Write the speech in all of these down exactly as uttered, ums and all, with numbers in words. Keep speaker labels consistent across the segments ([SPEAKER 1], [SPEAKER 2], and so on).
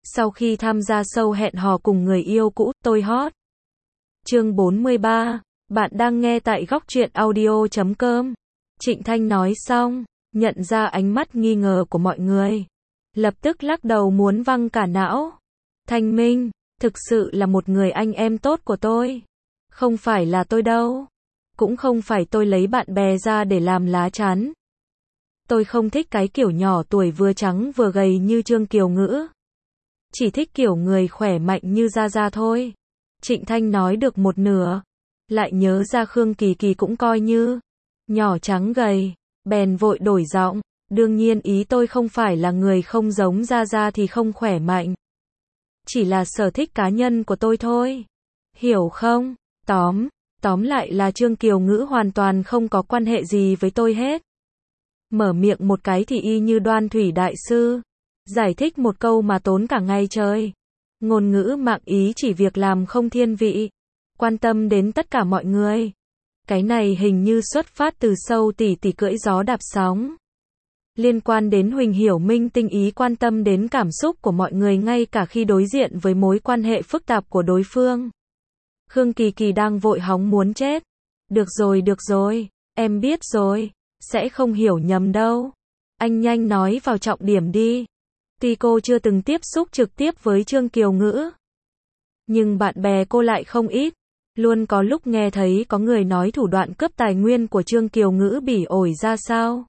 [SPEAKER 1] Sau khi tham gia show hẹn hò cùng người yêu cũ, tôi hot. Chương bốn mươi ba, bạn đang nghe tại góc truyện audio chấm com. Trịnh Thanh nói xong, nhận ra ánh mắt nghi ngờ của mọi người. Lập tức lắc đầu muốn văng cả não. Thanh Minh, thực sự là một người anh em tốt của tôi. Không phải là tôi đâu. Cũng không phải tôi lấy bạn bè ra để làm lá chắn. Tôi không thích cái kiểu nhỏ tuổi vừa trắng vừa gầy như Trương Kiều Ngữ. Chỉ thích kiểu người khỏe mạnh như Gia Gia thôi. Trịnh Thanh nói được một nửa. Lại nhớ ra Khương Kỳ Kỳ cũng coi như nhỏ trắng gầy. Bèn vội đổi giọng. Đương nhiên ý tôi không phải là người không giống Gia Gia thì không khỏe mạnh. Chỉ là sở thích cá nhân của tôi thôi. Hiểu không? Tóm, tóm lại là Trương Kiều Ngữ hoàn toàn không có quan hệ gì với tôi hết. Mở miệng một cái thì y như Đoan Thủy Đại Sư. Giải thích một câu mà tốn cả ngày trời. Ngôn ngữ mạng ý chỉ việc làm không thiên vị. Quan tâm đến tất cả mọi người. Cái này hình như xuất phát từ sâu tỉ tỉ cưỡi gió đạp sóng. Liên quan đến Huỳnh Hiểu Minh tinh ý quan tâm đến cảm xúc của mọi người ngay cả khi đối diện với mối quan hệ phức tạp của đối phương. Khương Kỳ Kỳ đang vội hóng muốn chết. Được rồi được rồi, em biết rồi, sẽ không hiểu nhầm đâu. Anh nhanh nói vào trọng điểm đi. Tuy cô chưa từng tiếp xúc trực tiếp với Trương Kiều Ngữ, nhưng bạn bè cô lại không ít. Luôn có lúc nghe thấy có người nói thủ đoạn cướp tài nguyên của Trương Kiều Ngữ bỉ ổi ra sao.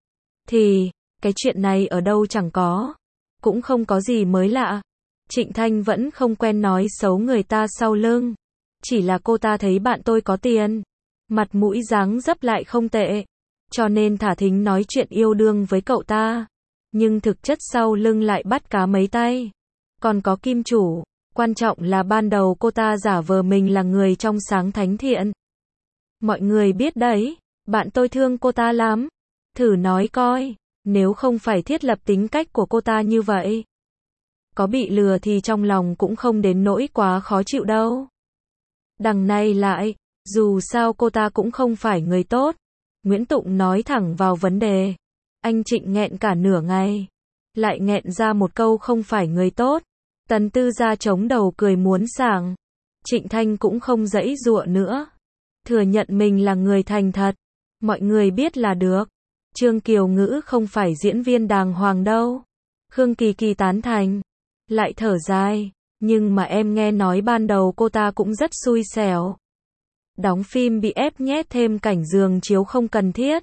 [SPEAKER 1] Thì, cái chuyện này ở đâu chẳng có. Cũng không có gì mới lạ. Trịnh Thanh vẫn không quen nói xấu người ta sau lưng. Chỉ là cô ta thấy bạn tôi có tiền. Mặt mũi dáng dấp lại không tệ. Cho nên thả thính nói chuyện yêu đương với cậu ta. Nhưng thực chất sau lưng lại bắt cá mấy tay. Còn có kim chủ. Quan trọng là ban đầu cô ta giả vờ mình là người trong sáng thánh thiện. Mọi người biết đấy. Bạn tôi thương cô ta lắm. Thử nói coi. Nếu không phải thiết lập tính cách của cô ta như vậy. Có bị lừa thì trong lòng cũng không đến nỗi quá khó chịu đâu. Đằng này lại. Dù sao cô ta cũng không phải người tốt. Nguyễn Tụng nói thẳng vào vấn đề. Anh Trịnh nghẹn cả nửa ngày. Lại nghẹn ra một câu không phải người tốt. Tần Tư Gia chống đầu cười muốn sảng. Trịnh Thanh cũng không giãy giụa nữa. Thừa nhận mình là người thành thật. Mọi người biết là được. Trương Kiều Ngữ không phải diễn viên đàng hoàng đâu. Khương Kỳ Kỳ tán thành. Lại thở dài. Nhưng mà em nghe nói ban đầu cô ta cũng rất xui xẻo. Đóng phim bị ép nhét thêm cảnh giường chiếu không cần thiết.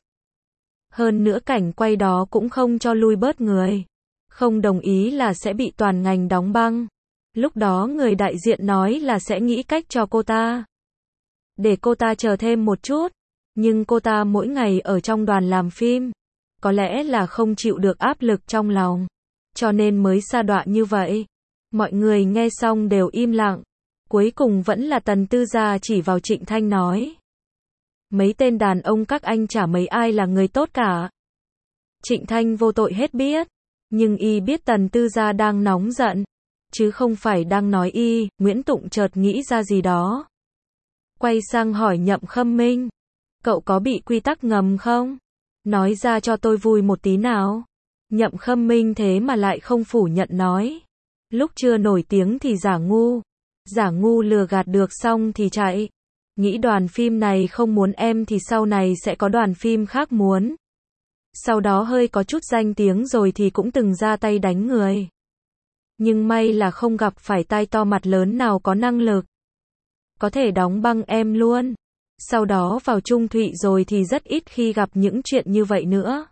[SPEAKER 1] Hơn nữa cảnh quay đó cũng không cho lui bớt người. Không đồng ý là sẽ bị toàn ngành đóng băng. Lúc đó người đại diện nói là sẽ nghĩ cách cho cô ta. Để cô ta chờ thêm một chút. Nhưng cô ta mỗi ngày ở trong đoàn làm phim. Có lẽ là không chịu được áp lực trong lòng. Cho nên mới sa đọa như vậy. Mọi người nghe xong đều im lặng. Cuối cùng vẫn là Tần Tư Gia chỉ vào Trịnh Thanh nói. Mấy tên đàn ông các anh chả mấy ai là người tốt cả. Trịnh Thanh vô tội hết biết. Nhưng y biết Tần Tư Gia đang nóng giận. Chứ không phải đang nói y. Nguyễn Tụng chợt nghĩ ra gì đó. Quay sang hỏi Nhậm Khâm Minh. Cậu có bị quy tắc ngầm không? Nói ra cho tôi vui một tí nào. Nhậm Khâm Minh thế mà lại không phủ nhận nói. Lúc chưa nổi tiếng thì giả ngu. Giả ngu lừa gạt được xong thì chạy. Nghĩ đoàn phim này không muốn em thì sau này sẽ có đoàn phim khác muốn. Sau đó hơi có chút danh tiếng rồi thì cũng từng ra tay đánh người. Nhưng may là không gặp phải tai to mặt lớn nào có năng lực. Có thể đóng băng em luôn. Sau đó vào Trung Thụy rồi thì rất ít khi gặp những chuyện như vậy nữa.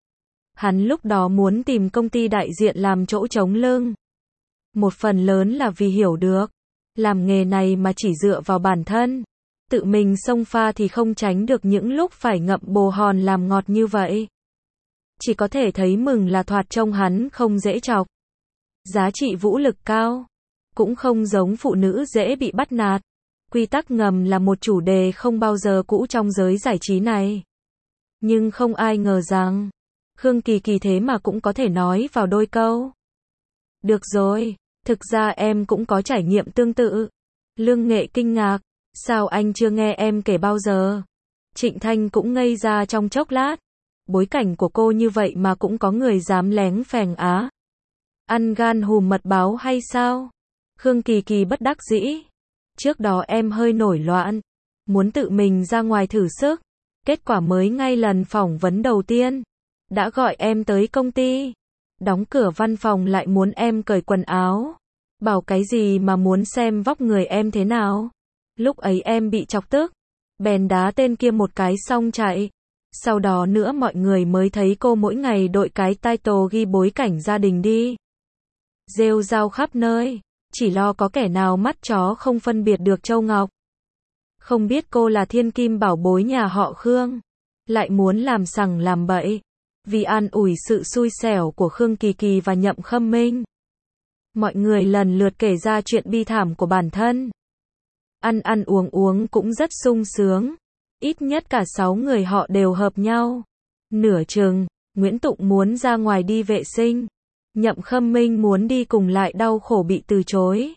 [SPEAKER 1] Hắn lúc đó muốn tìm công ty đại diện làm chỗ trống lưng. Một phần lớn là vì hiểu được. Làm nghề này mà chỉ dựa vào bản thân. Tự mình xông pha thì không tránh được những lúc phải ngậm bồ hòn làm ngọt như vậy. Chỉ có thể thấy mừng là thoạt trông hắn không dễ chọc. Giá trị vũ lực cao. Cũng không giống phụ nữ dễ bị bắt nạt. Quy tắc ngầm là một chủ đề không bao giờ cũ trong giới giải trí này. Nhưng không ai ngờ rằng. Khương Kỳ Kỳ thế mà cũng có thể nói vào đôi câu. Được rồi. Thực ra em cũng có trải nghiệm tương tự. Lương Nghệ kinh ngạc. Sao anh chưa nghe em kể bao giờ? Trịnh Thanh cũng ngây ra trong chốc lát. Bối cảnh của cô như vậy mà cũng có người dám lén phèn á. Ăn gan hùm mật báo hay sao? Khương Kỳ Kỳ bất đắc dĩ. Trước đó em hơi nổi loạn, muốn tự mình ra ngoài thử sức. Kết quả mới ngay lần phỏng vấn đầu tiên, đã gọi em tới công ty. Đóng cửa văn phòng lại muốn em cởi quần áo. Bảo cái gì mà muốn xem vóc người em thế nào. Lúc ấy em bị chọc tức, bèn đá tên kia một cái xong chạy. Sau đó nữa mọi người mới thấy cô mỗi ngày đội cái title ghi bối cảnh gia đình đi. Rêu rao khắp nơi, chỉ lo có kẻ nào mắt chó không phân biệt được Châu Ngọc. Không biết cô là thiên kim bảo bối nhà họ Khương, lại muốn làm sằng làm bậy, vì an ủi sự xui xẻo của Khương Kỳ Kỳ và Nhậm Khâm Minh. Mọi người lần lượt kể ra chuyện bi thảm của bản thân. Ăn ăn uống uống cũng rất sung sướng, ít nhất cả sáu người họ đều hợp nhau. Nửa chừng, Nguyễn Tụng muốn ra ngoài đi vệ sinh, Nhậm Khâm Minh muốn đi cùng lại đau khổ bị từ chối.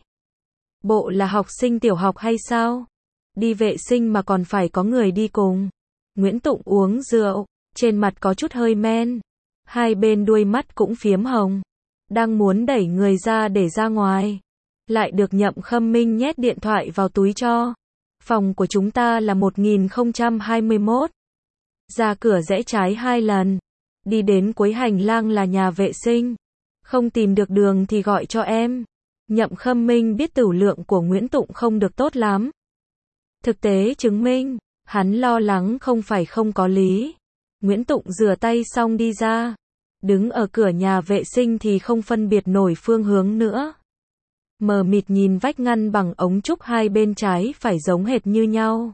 [SPEAKER 1] Bộ là học sinh tiểu học hay sao? Đi vệ sinh mà còn phải có người đi cùng. Nguyễn Tụng uống rượu, trên mặt có chút hơi men, hai bên đuôi mắt cũng phiếm hồng, đang muốn đẩy người ra để ra ngoài, lại được Nhậm Khâm Minh nhét điện thoại vào túi cho. Phòng của chúng ta là một nghìn không trăm hai mươi mốt. Ra cửa rẽ trái hai lần, đi đến cuối hành lang là nhà vệ sinh. Không tìm được đường thì gọi cho em. Nhậm Khâm Minh biết tửu lượng của Nguyễn Tụng không được tốt lắm. Thực tế chứng minh, hắn lo lắng không phải không có lý. Nguyễn Tụng rửa tay xong đi ra, đứng ở cửa nhà vệ sinh thì không phân biệt nổi phương hướng nữa. Mờ mịt nhìn vách ngăn bằng ống trúc hai bên trái phải giống hệt như nhau.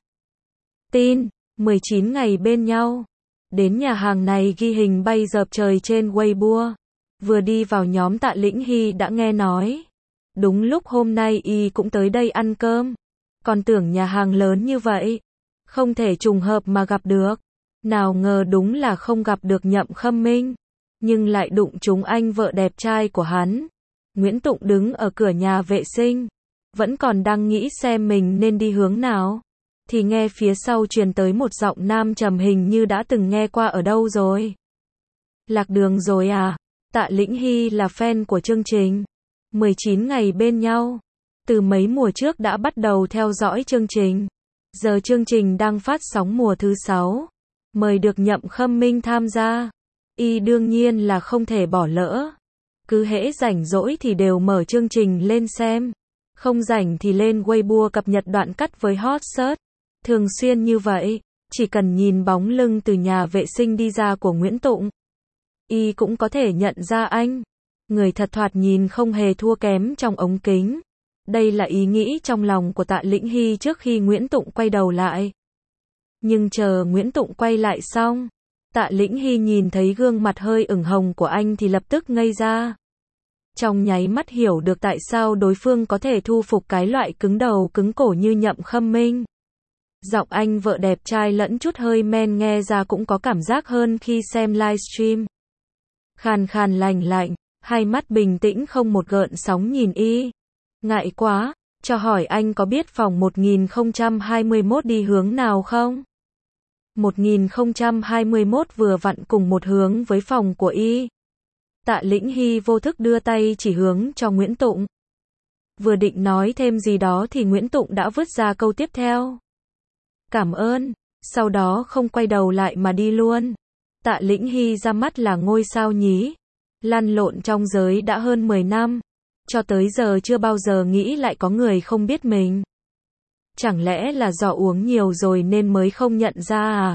[SPEAKER 1] Tin, mười chín ngày bên nhau. Đến nhà hàng này ghi hình bay dợp trời trên Weibo. Vừa đi vào nhóm Tạ Lĩnh Hy đã nghe nói. Đúng lúc hôm nay y cũng tới đây ăn cơm. Còn tưởng nhà hàng lớn như vậy, không thể trùng hợp mà gặp được. Nào ngờ đúng là không gặp được Nhậm Khâm Minh, nhưng lại đụng trúng anh vợ đẹp trai của hắn. Nguyễn Tụng đứng ở cửa nhà vệ sinh, vẫn còn đang nghĩ xem mình nên đi hướng nào, thì nghe phía sau truyền tới một giọng nam trầm hình như đã từng nghe qua ở đâu rồi. Lạc đường rồi à? Tạ Lĩnh Hy là fan của chương trình mười chín ngày bên nhau. Từ mấy mùa trước đã bắt đầu theo dõi chương trình. Giờ chương trình đang phát sóng mùa thứ sáu. Mời được Nhậm Khâm Minh tham gia. Y đương nhiên là không thể bỏ lỡ. Cứ hễ rảnh rỗi thì đều mở chương trình lên xem. Không rảnh thì lên Weibo cập nhật đoạn cắt với hot search. Thường xuyên như vậy, chỉ cần nhìn bóng lưng từ nhà vệ sinh đi ra của Nguyễn Tụng, y cũng có thể nhận ra anh. Người thật thoạt nhìn không hề thua kém trong ống kính. Đây là ý nghĩ trong lòng của Tạ Lĩnh Hy trước khi Nguyễn Tụng quay đầu lại. Nhưng chờ Nguyễn Tụng quay lại xong, Tạ Lĩnh Hy nhìn thấy gương mặt hơi ửng hồng của anh thì lập tức ngây ra. Trong nháy mắt hiểu được tại sao đối phương có thể thu phục cái loại cứng đầu cứng cổ như Nhậm Khâm Minh. Giọng anh vợ đẹp trai lẫn chút hơi men nghe ra cũng có cảm giác hơn khi xem livestream. Khàn khàn lành lạnh, hai mắt bình tĩnh không một gợn sóng nhìn y. Ngại quá, cho hỏi anh có biết phòng một nghìn không trăm hai mươi mốt đi hướng nào không? một nghìn không trăm hai mươi mốt vừa vặn cùng một hướng với phòng của y. Tạ Lĩnh Hy vô thức đưa tay chỉ hướng cho Nguyễn Tụng. Vừa định nói thêm gì đó thì Nguyễn Tụng đã vứt ra câu tiếp theo. Cảm ơn, sau đó không quay đầu lại mà đi luôn. Tạ Lĩnh Hy ra mắt là ngôi sao nhí. Lăn lộn trong giới đã hơn mười năm. Cho tới giờ chưa bao giờ nghĩ lại có người không biết mình. Chẳng lẽ là do uống nhiều rồi nên mới không nhận ra à?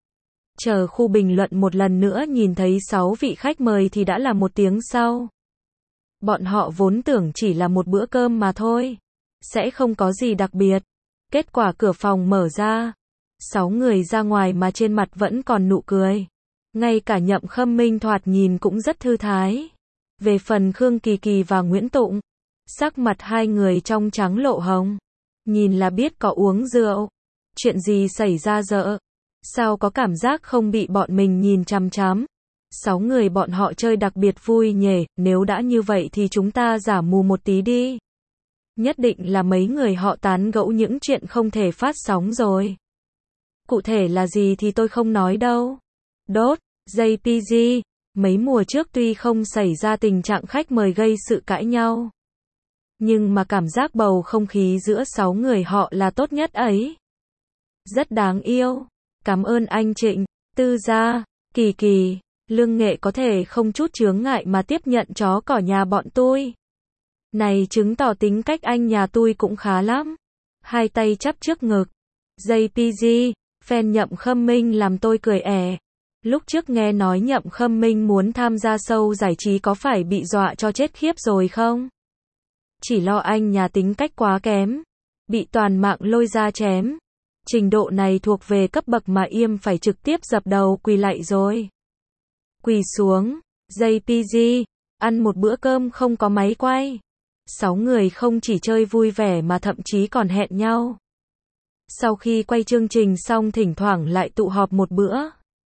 [SPEAKER 1] Chờ khu bình luận một lần nữa nhìn thấy sáu vị khách mời thì đã là một tiếng sau. Bọn họ vốn tưởng chỉ là một bữa cơm mà thôi. Sẽ không có gì đặc biệt. Kết quả cửa phòng mở ra. Sáu người ra ngoài mà trên mặt vẫn còn nụ cười. Ngay cả Nhậm Khâm Minh thoạt nhìn cũng rất thư thái. Về phần Khương Kỳ Kỳ và Nguyễn Tụng, sắc mặt hai người trong trắng lộ hồng. Nhìn là biết có uống rượu. Chuyện gì xảy ra dợ? Sao có cảm giác không bị bọn mình nhìn chằm chằm? Sáu người bọn họ chơi đặc biệt vui nhỉ, nếu đã như vậy thì chúng ta giả mù một tí đi. Nhất định là mấy người họ tán gẫu những chuyện không thể phát sóng rồi. Cụ thể là gì thì tôi không nói đâu. Đốt, gi pê giê, Mấy mùa trước tuy không xảy ra tình trạng khách mời gây sự cãi nhau, nhưng mà cảm giác bầu không khí giữa sáu người họ là tốt nhất ấy. Rất đáng yêu. Cảm ơn anh Trịnh, Tư Gia, Kỳ Kỳ, Lương Nghệ có thể không chút chướng ngại mà tiếp nhận chó cỏ nhà bọn tôi. Này chứng tỏ tính cách anh nhà tôi cũng khá lắm. Hai tay chắp trước ngực. gi pê giê, fan Nhậm Khâm Minh làm tôi cười ẻ. Lúc trước nghe nói Nhậm Khâm Minh muốn tham gia show giải trí có phải bị dọa cho chết khiếp rồi không? Chỉ lo anh nhà tính cách quá kém, bị toàn mạng lôi ra chém. Trình độ này thuộc về cấp bậc mà Yêm phải trực tiếp dập đầu quỳ lạy rồi. Quỳ xuống, gi pê giê, ăn một bữa cơm không có máy quay. Sáu người không chỉ chơi vui vẻ mà thậm chí còn hẹn nhau. Sau khi quay chương trình xong thỉnh thoảng lại tụ họp một bữa.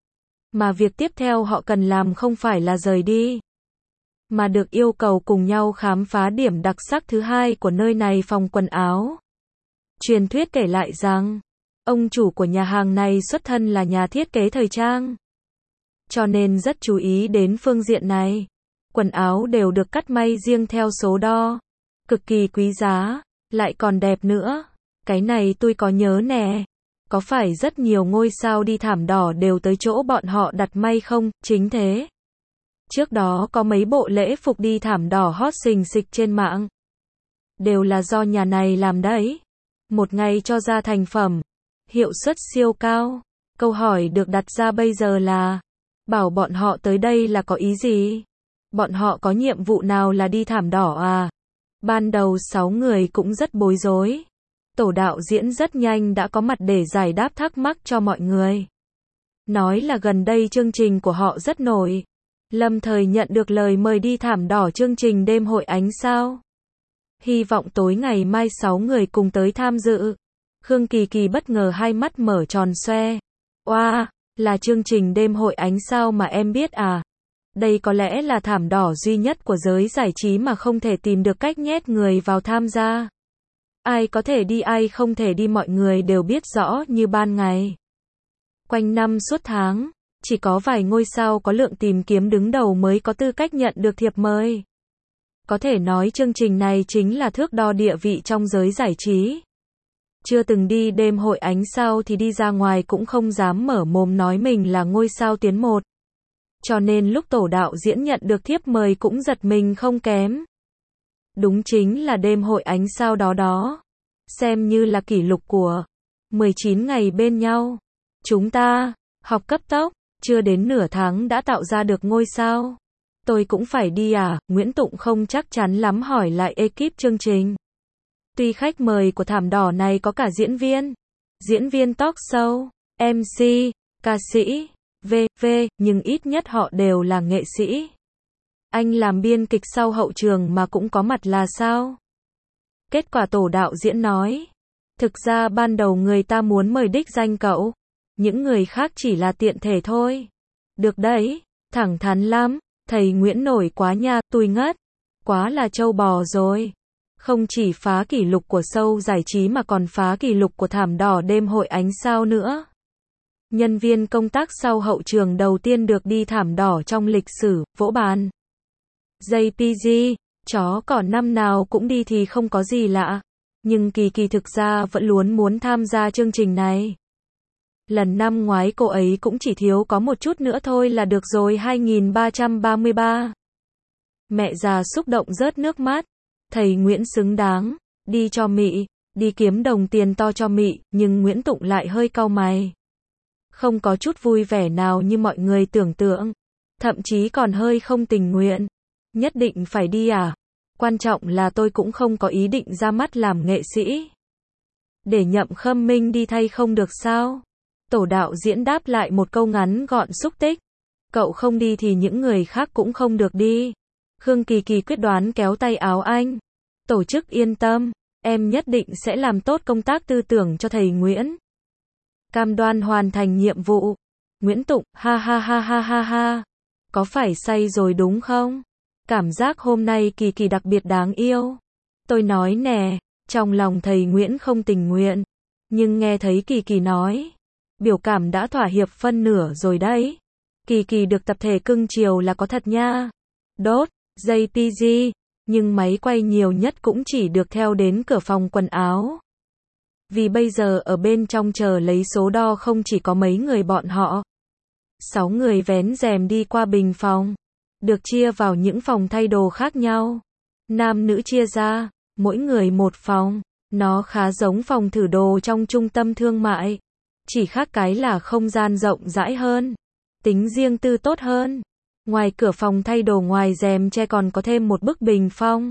[SPEAKER 1] Mà việc tiếp theo họ cần làm không phải là rời đi, mà được yêu cầu cùng nhau khám phá điểm đặc sắc thứ hai của nơi này, phòng quần áo. Truyền thuyết kể lại rằng, ông chủ của nhà hàng này xuất thân là nhà thiết kế thời trang, cho nên rất chú ý đến phương diện này. Quần áo đều được cắt may riêng theo số đo, cực kỳ quý giá, lại còn đẹp nữa. Cái này tôi có nhớ nè. Có phải rất nhiều ngôi sao đi thảm đỏ đều tới chỗ bọn họ đặt may không? Chính thế. Trước đó có mấy bộ lễ phục đi thảm đỏ hot xình xịch trên mạng. Đều là do nhà này làm đấy. Một ngày cho ra thành phẩm. Hiệu suất siêu cao. Câu hỏi được đặt ra bây giờ là, bảo bọn họ tới đây là có ý gì? Bọn họ có nhiệm vụ nào là đi thảm đỏ à? Ban đầu sáu người cũng rất bối rối. Tổ đạo diễn rất nhanh đã có mặt để giải đáp thắc mắc cho mọi người. Nói là gần đây chương trình của họ rất nổi. Lâm thời nhận được lời mời đi thảm đỏ chương trình đêm hội ánh sao. Hy vọng tối ngày mai sáu người cùng tới tham dự. Khương Kỳ Kỳ bất ngờ hai mắt mở tròn xoe. Oa, wow, là chương trình đêm hội ánh sao mà em biết à? Đây có lẽ là thảm đỏ duy nhất của giới giải trí mà không thể tìm được cách nhét người vào tham gia. Ai có thể đi ai không thể đi mọi người đều biết rõ như ban ngày. Quanh năm suốt tháng, chỉ có vài ngôi sao có lượng tìm kiếm đứng đầu mới có tư cách nhận được thiệp mời. Có thể nói chương trình này chính là thước đo địa vị trong giới giải trí. Chưa từng đi đêm hội ánh sao thì đi ra ngoài cũng không dám mở mồm nói mình là ngôi sao tuyến một. Cho nên lúc tổ đạo diễn nhận được thiếp mời cũng giật mình không kém. Đúng chính là đêm hội ánh sao đó đó. Xem như là kỷ lục của mười chín ngày bên nhau. Chúng ta, học cấp tốc, chưa đến nửa tháng đã tạo ra được ngôi sao. Tôi cũng phải đi à? Nguyễn Tụng không chắc chắn lắm hỏi lại ekip chương trình. Tuy khách mời của thảm đỏ này có cả diễn viên, diễn viên talk show, em xê, ca sĩ, vân vân, nhưng ít nhất họ đều là nghệ sĩ. Anh làm biên kịch sau hậu trường mà cũng có mặt là sao? Kết quả tổ đạo diễn nói, thực ra ban đầu người ta muốn mời đích danh cậu, những người khác chỉ là tiện thể thôi. Được đấy, thẳng thắn lắm, thầy Nguyễn nổi quá nha, tôi ngất. Quá là trâu bò rồi. Không chỉ phá kỷ lục của show giải trí mà còn phá kỷ lục của thảm đỏ đêm hội ánh sao nữa. Nhân viên công tác sau hậu trường đầu tiên được đi thảm đỏ trong lịch sử, vỗ bàn. gi pê giê, chó cỏ năm nào cũng đi thì không có gì lạ. Nhưng Kỳ Kỳ thực ra vẫn luôn muốn tham gia chương trình này. Lần năm ngoái cô ấy cũng chỉ thiếu có một chút nữa thôi là được rồi. Hai nghìn ba trăm ba mươi ba. Mẹ già xúc động rớt nước mắt. Thầy Nguyễn xứng đáng, đi cho mị, đi kiếm đồng tiền to cho mị, nhưng Nguyễn Tụng lại hơi cau mày. Không có chút vui vẻ nào như mọi người tưởng tượng, thậm chí còn hơi không tình nguyện. Nhất định phải đi à? Quan trọng là tôi cũng không có ý định ra mắt làm nghệ sĩ. Để Nhậm Khâm Minh đi thay không được sao? Tổ đạo diễn đáp lại một câu ngắn gọn xúc tích. Cậu không đi thì những người khác cũng không được đi. Khương Kỳ Kỳ quyết đoán kéo tay áo anh. Tổ chức yên tâm, em nhất định sẽ làm tốt công tác tư tưởng cho thầy Nguyễn. Cam đoan hoàn thành nhiệm vụ. Nguyễn Tụng, ha ha ha ha ha ha. Có phải say rồi đúng không? Cảm giác hôm nay Kỳ Kỳ đặc biệt đáng yêu. Tôi nói nè, trong lòng thầy Nguyễn không tình nguyện. Nhưng nghe thấy Kỳ Kỳ nói, biểu cảm đã thỏa hiệp phân nửa rồi đấy. Kỳ kỳ được tập thể cưng chiều là có thật nha. Đốt, jay pê giê, nhưng máy quay nhiều nhất cũng chỉ được theo đến cửa phòng quần áo. Vì bây giờ ở bên trong chờ lấy số đo không chỉ có mấy người bọn họ. Sáu người vén rèm đi qua bình phòng. Được chia vào những phòng thay đồ khác nhau. Nam nữ chia ra, mỗi người một phòng. Nó khá giống phòng thử đồ trong trung tâm thương mại. Chỉ khác cái là không gian rộng rãi hơn. Tính riêng tư tốt hơn. Ngoài cửa phòng thay đồ ngoài rèm che còn có thêm một bức bình phong.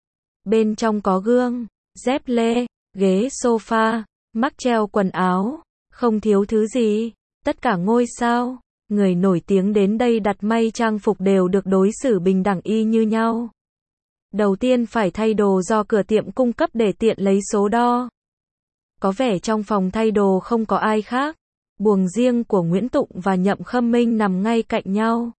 [SPEAKER 1] Bên trong có gương, dép lê, ghế sofa, mắc treo quần áo. Không thiếu thứ gì. Tất cả ngôi sao, người nổi tiếng đến đây đặt may trang phục đều được đối xử bình đẳng y như nhau. Đầu tiên phải thay đồ do cửa tiệm cung cấp để tiện lấy số đo. Có vẻ trong phòng thay đồ không có ai khác. Buồng riêng của Nguyễn Tụng và Nhậm Khâm Minh nằm ngay cạnh nhau.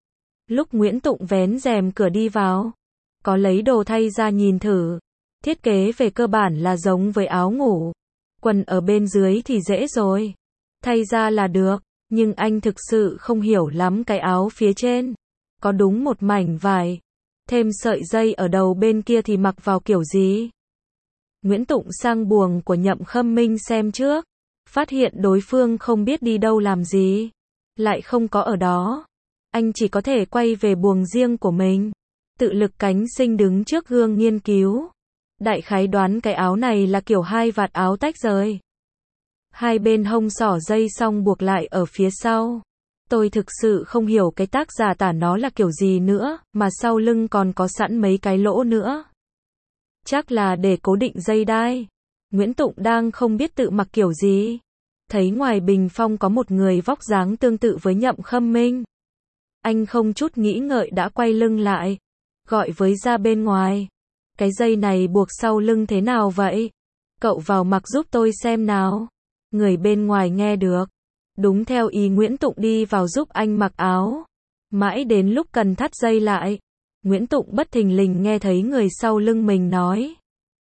[SPEAKER 1] Lúc Nguyễn Tụng vén rèm cửa đi vào, có lấy đồ thay ra nhìn thử. Thiết kế về cơ bản là giống với áo ngủ. Quần ở bên dưới thì dễ rồi. Thay ra là được, nhưng anh thực sự không hiểu lắm cái áo phía trên. Có đúng một mảnh vải. Thêm sợi dây ở đầu bên kia thì mặc vào kiểu gì? Nguyễn Tụng sang buồng của Nhậm Khâm Minh xem trước. Phát hiện đối phương không biết đi đâu làm gì. Lại không có ở đó. Anh chỉ có thể quay về buồng riêng của mình. Tự lực cánh sinh đứng trước gương nghiên cứu. Đại khái đoán cái áo này là kiểu hai vạt áo tách rời. Hai bên hông xỏ dây xong buộc lại ở phía sau. Tôi thực sự không hiểu cái tác giả tả nó là kiểu gì nữa, mà sau lưng còn có sẵn mấy cái lỗ nữa. Chắc là để cố định dây đai. Nguyễn Tụng đang không biết tự mặc kiểu gì. Thấy ngoài bình phong có một người vóc dáng tương tự với Nhậm Khâm Minh. Anh không chút nghĩ ngợi đã quay lưng lại. Gọi với ra bên ngoài. Cái dây này buộc sau lưng thế nào vậy? Cậu vào mặc giúp tôi xem nào. Người bên ngoài nghe được. Đúng theo ý Nguyễn Tụng đi vào giúp anh mặc áo. Mãi đến lúc cần thắt dây lại. Nguyễn Tụng bất thình lình nghe thấy người sau lưng mình nói.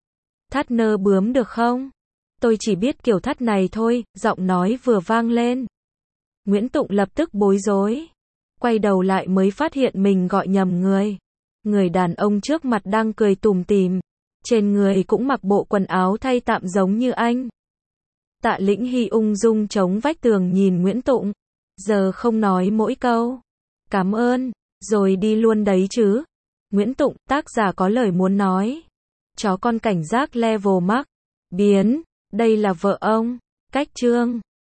[SPEAKER 1] Thắt nơ bướm được không? Tôi chỉ biết kiểu thắt này thôi, giọng nói vừa vang lên. Nguyễn Tụng lập tức bối rối. Quay đầu lại mới phát hiện mình gọi nhầm người. Người đàn ông trước mặt đang cười tủm tỉm. Trên người cũng mặc bộ quần áo thay tạm giống như anh. Tạ Lĩnh Hy ung dung chống vách tường nhìn Nguyễn Tụng. Giờ không nói mỗi câu. Cảm ơn, rồi đi luôn đấy chứ. Nguyễn Tụng, tác giả có lời muốn nói. Chó con cảnh giác level max. Biến, đây là vợ ông. Cách chương.